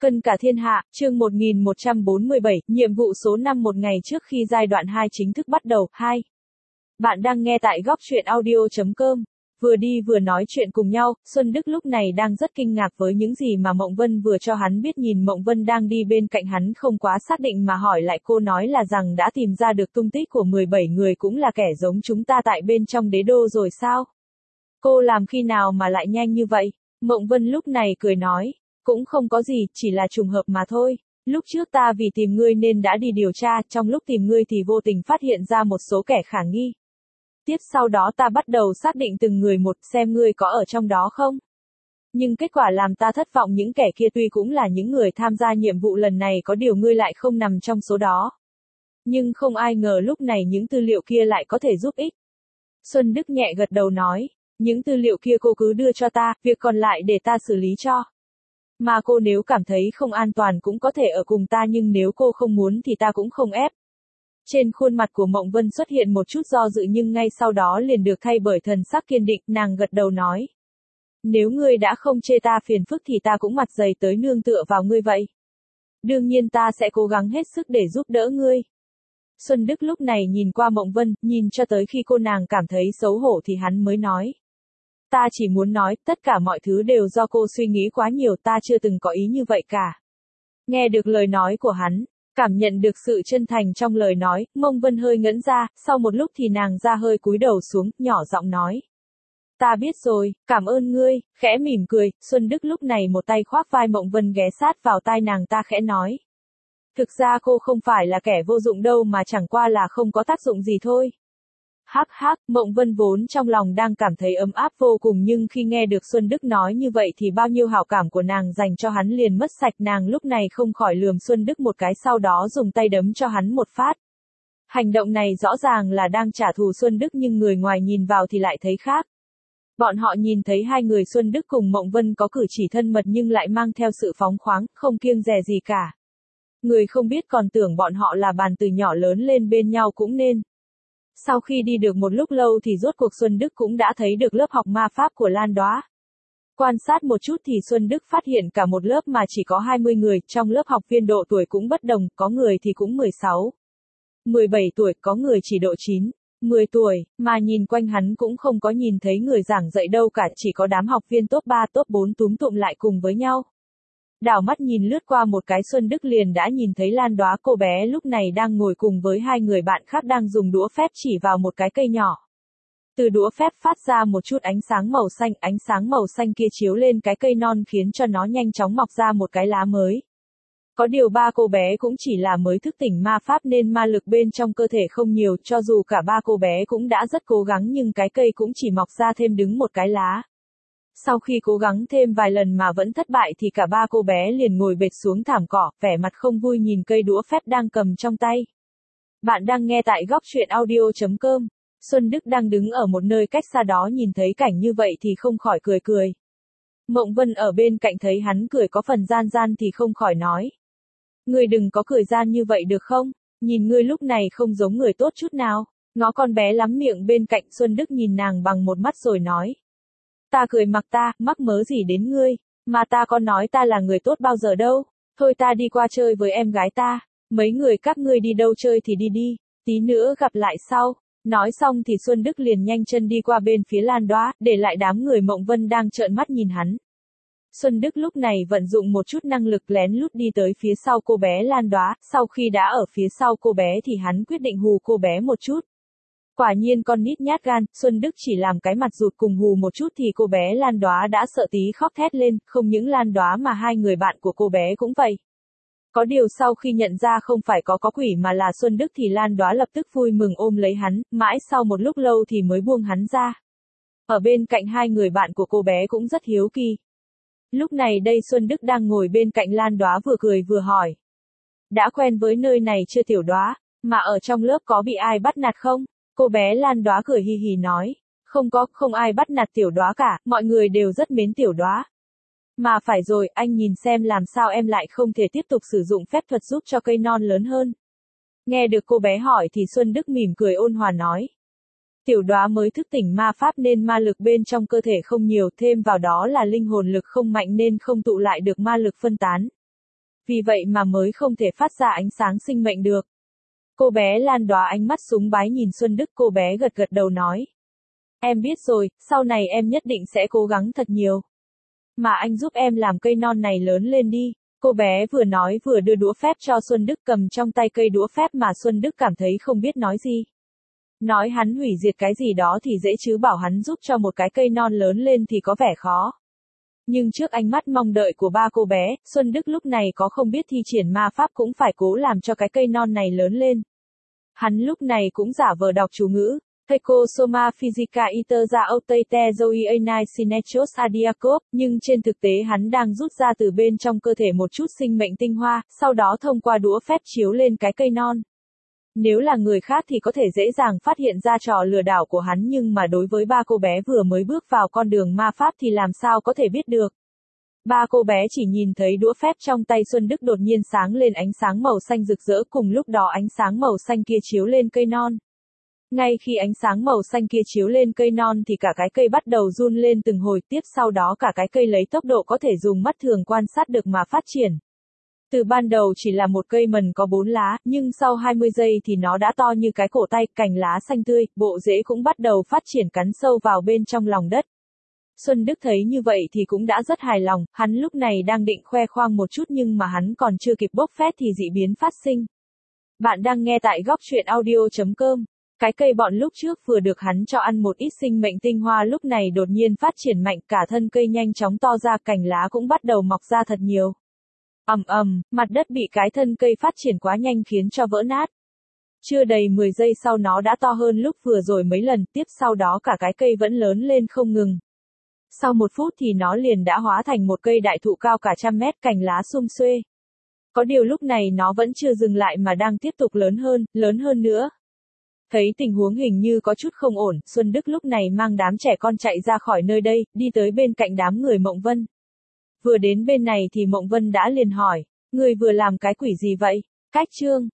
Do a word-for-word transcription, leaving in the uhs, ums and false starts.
Cân cả thiên hạ, chương một nghìn một trăm bốn mươi bảy, nhiệm vụ số năm một ngày trước khi giai đoạn hai chính thức bắt đầu, hai. Bạn đang nghe tại góc truyện audio chấm com. Vừa đi vừa nói chuyện cùng nhau, Xuân Đức lúc này đang rất kinh ngạc với những gì mà Mộng Vân vừa cho hắn biết. Nhìn Mộng Vân đang đi bên cạnh hắn không quá xác định mà hỏi lại, cô nói là rằng đã tìm ra được tung tích của mười bảy người cũng là kẻ giống chúng ta tại bên trong đế đô rồi sao? Cô làm khi nào mà lại nhanh như vậy? Mộng Vân lúc này cười nói. Cũng không có gì, chỉ là trùng hợp mà thôi. Lúc trước ta vì tìm ngươi nên đã đi điều tra, trong lúc tìm ngươi thì vô tình phát hiện ra một số kẻ khả nghi. Tiếp sau đó ta bắt đầu xác định từng người một, xem ngươi có ở trong đó không. Nhưng kết quả làm ta thất vọng, những kẻ kia tuy cũng là những người tham gia nhiệm vụ lần này, có điều ngươi lại không nằm trong số đó. Nhưng không ai ngờ lúc này những tư liệu kia lại có thể giúp ích. Xuân Đức nhẹ gật đầu nói, những tư liệu kia cô cứ đưa cho ta, việc còn lại để ta xử lý cho. Mà cô nếu cảm thấy không an toàn cũng có thể ở cùng ta, nhưng nếu cô không muốn thì ta cũng không ép. Trên khuôn mặt của Mộng Vân xuất hiện một chút do dự, nhưng ngay sau đó liền được thay bởi thần sắc kiên định. Nàng gật đầu nói, nếu ngươi đã không chê ta phiền phức thì ta cũng mặt dày tới nương tựa vào ngươi vậy. Đương nhiên ta sẽ cố gắng hết sức để giúp đỡ ngươi. Xuân Đức lúc này nhìn qua Mộng Vân, nhìn cho tới khi cô nàng cảm thấy xấu hổ thì hắn mới nói. Ta chỉ muốn nói, tất cả mọi thứ đều do cô suy nghĩ quá nhiều, ta chưa từng có ý như vậy cả. Nghe được lời nói của hắn, cảm nhận được sự chân thành trong lời nói, Mộng Vân hơi ngẩn ra, sau một lúc thì nàng ra hơi cúi đầu xuống, nhỏ giọng nói. Ta biết rồi, cảm ơn ngươi, khẽ mỉm cười. Xuân Đức lúc này một tay khoác vai Mộng Vân ghé sát vào tai nàng ta khẽ nói. Thực ra cô không phải là kẻ vô dụng đâu, mà chẳng qua là không có tác dụng gì thôi. Hắc hắc, Mộng Vân vốn trong lòng đang cảm thấy ấm áp vô cùng, nhưng khi nghe được Xuân Đức nói như vậy thì bao nhiêu hảo cảm của nàng dành cho hắn liền mất sạch. Nàng lúc này không khỏi lườm Xuân Đức một cái, sau đó dùng tay đấm cho hắn một phát. Hành động này rõ ràng là đang trả thù Xuân Đức, nhưng người ngoài nhìn vào thì lại thấy khác. Bọn họ nhìn thấy hai người Xuân Đức cùng Mộng Vân có cử chỉ thân mật nhưng lại mang theo sự phóng khoáng, không kiêng dè gì cả. Người không biết còn tưởng bọn họ là bàn từ nhỏ lớn lên bên nhau cũng nên. Sau khi đi được một lúc lâu thì rốt cuộc Xuân Đức cũng đã thấy được lớp học ma pháp của Lan Đóa. Quan sát một chút thì Xuân Đức phát hiện cả một lớp mà chỉ có hai mươi người, trong lớp học viên độ tuổi cũng bất đồng, có người thì cũng mười sáu, mười bảy tuổi, có người chỉ độ chín, mười tuổi, mà nhìn quanh hắn cũng không có nhìn thấy người giảng dạy đâu cả, chỉ có đám học viên top ba top bốn túm tụm lại cùng với nhau. Đảo mắt nhìn lướt qua một cái, Xuân Đức liền đã nhìn thấy Lan Đóa, cô bé lúc này đang ngồi cùng với hai người bạn khác đang dùng đũa phép chỉ vào một cái cây nhỏ. Từ đũa phép phát ra một chút ánh sáng màu xanh, ánh sáng màu xanh kia chiếu lên cái cây non khiến cho nó nhanh chóng mọc ra một cái lá mới. Có điều ba cô bé cũng chỉ là mới thức tỉnh ma pháp nên ma lực bên trong cơ thể không nhiều, cho dù cả ba cô bé cũng đã rất cố gắng nhưng cái cây cũng chỉ mọc ra thêm đứng một cái lá. Sau khi cố gắng thêm vài lần mà vẫn thất bại thì cả ba cô bé liền ngồi bệt xuống thảm cỏ, vẻ mặt không vui nhìn cây đũa phép đang cầm trong tay. Bạn đang nghe tại góc truyện audio chấm com. Xuân Đức đang đứng ở một nơi cách xa đó nhìn thấy cảnh như vậy thì không khỏi cười cười. Mộng Vân ở bên cạnh thấy hắn cười có phần gian gian thì không khỏi nói. Ngươi đừng có cười gian như vậy được không? Nhìn ngươi lúc này không giống người tốt chút nào. Ngó con bé lắm miệng bên cạnh. Xuân Đức nhìn nàng bằng một mắt rồi nói. Ta cười mặc ta, mắc mớ gì đến ngươi, mà ta có nói ta là người tốt bao giờ đâu, thôi ta đi qua chơi với em gái ta, mấy người các ngươi đi đâu chơi thì đi đi, tí nữa gặp lại sau. Nói xong thì Xuân Đức liền nhanh chân đi qua bên phía Lan Đóa, để lại đám người Mộng Vân đang trợn mắt nhìn hắn. Xuân Đức lúc này vận dụng một chút năng lực lén lút đi tới phía sau cô bé Lan Đóa, sau khi đã ở phía sau cô bé thì hắn quyết định hù cô bé một chút. Quả nhiên con nít nhát gan, Xuân Đức chỉ làm cái mặt rụt cùng hù một chút thì cô bé Lan Đóa đã sợ tí khóc thét lên, không những Lan Đóa mà hai người bạn của cô bé cũng vậy. Có điều sau khi nhận ra không phải có có quỷ mà là Xuân Đức thì Lan Đóa lập tức vui mừng ôm lấy hắn, mãi sau một lúc lâu thì mới buông hắn ra. Ở bên cạnh hai người bạn của cô bé cũng rất hiếu kỳ. Lúc này đây Xuân Đức đang ngồi bên cạnh Lan Đóa vừa cười vừa hỏi. Đã quen với nơi này chưa tiểu Đóa, mà ở trong lớp có bị ai bắt nạt không? Cô bé Lan Đóa cười hi hi nói, không có, không ai bắt nạt tiểu Đóa cả, mọi người đều rất mến tiểu Đóa. Mà phải rồi, anh nhìn xem làm sao em lại không thể tiếp tục sử dụng phép thuật giúp cho cây non lớn hơn. Nghe được cô bé hỏi thì Xuân Đức mỉm cười ôn hòa nói. Tiểu Đóa mới thức tỉnh ma pháp nên ma lực bên trong cơ thể không nhiều, thêm vào đó là linh hồn lực không mạnh nên không tụ lại được ma lực phân tán. vì vậy mà mới không thể phát ra ánh sáng sinh mệnh được. Cô bé Lan đóa ánh mắt súng bái nhìn Xuân Đức, cô bé gật gật đầu nói. Em biết rồi, sau này em nhất định sẽ cố gắng thật nhiều. Mà anh giúp em làm cây non này lớn lên đi. Cô bé vừa nói vừa đưa đũa phép cho Xuân Đức, cầm trong tay cây đũa phép mà Xuân Đức cảm thấy không biết nói gì. Nói hắn hủy diệt cái gì đó thì dễ chứ bảo hắn giúp cho một cái cây non lớn lên thì có vẻ khó. Nhưng trước ánh mắt mong đợi của ba cô bé, Xuân Đức lúc này có không biết thi triển ma pháp cũng phải cố làm cho cái cây non này lớn lên. Hắn lúc này cũng giả vờ đọc chú ngữ. Theco soma physica iter ra oteite zoi anai sinechos adiakov, nhưng trên thực tế hắn đang rút ra từ bên trong cơ thể một chút sinh mệnh tinh hoa, sau đó thông qua đũa phép chiếu lên cái cây non. Nếu là người khác thì có thể dễ dàng phát hiện ra trò lừa đảo của hắn, nhưng mà đối với ba cô bé vừa mới bước vào con đường ma pháp thì làm sao có thể biết được. Ba cô bé chỉ nhìn thấy đũa phép trong tay Xuân Đức đột nhiên sáng lên ánh sáng màu xanh rực rỡ, cùng lúc đó ánh sáng màu xanh kia chiếu lên cây non. Ngay khi ánh sáng màu xanh kia chiếu lên cây non thì cả cái cây bắt đầu run lên từng hồi, tiếp sau đó cả cái cây lấy tốc độ có thể dùng mắt thường quan sát được mà phát triển. Từ ban đầu chỉ là một cây mần có bốn lá, nhưng sau hai mươi giây thì nó đã to như cái cổ tay, cành lá xanh tươi, bộ rễ cũng bắt đầu phát triển cắn sâu vào bên trong lòng đất. Xuân Đức thấy như vậy thì cũng đã rất hài lòng, hắn lúc này đang định khoe khoang một chút nhưng mà hắn còn chưa kịp bốc phét thì dị biến phát sinh. Bạn đang nghe tại góc truyện audio chấm com. Cái cây bọn lúc trước vừa được hắn cho ăn một ít sinh mệnh tinh hoa lúc này đột nhiên phát triển mạnh, cả thân cây nhanh chóng to ra, cành lá cũng bắt đầu mọc ra thật nhiều. Ầm ầm, mặt đất bị cái thân cây phát triển quá nhanh khiến cho vỡ nát. Chưa đầy mười giây sau nó đã to hơn lúc vừa rồi mấy lần, tiếp sau đó cả cái cây vẫn lớn lên không ngừng. Sau một phút thì nó liền đã hóa thành một cây đại thụ cao cả trăm mét, cành lá sum xuê. Có điều lúc này nó vẫn chưa dừng lại mà đang tiếp tục lớn hơn, lớn hơn nữa. Thấy tình huống hình như có chút không ổn, Xuân Đức lúc này mang đám trẻ con chạy ra khỏi nơi đây, đi tới bên cạnh đám người Mộng Vân. Vừa đến bên này thì Mộng Vân đã liền hỏi, người vừa làm cái quỷ gì vậy? Cách chương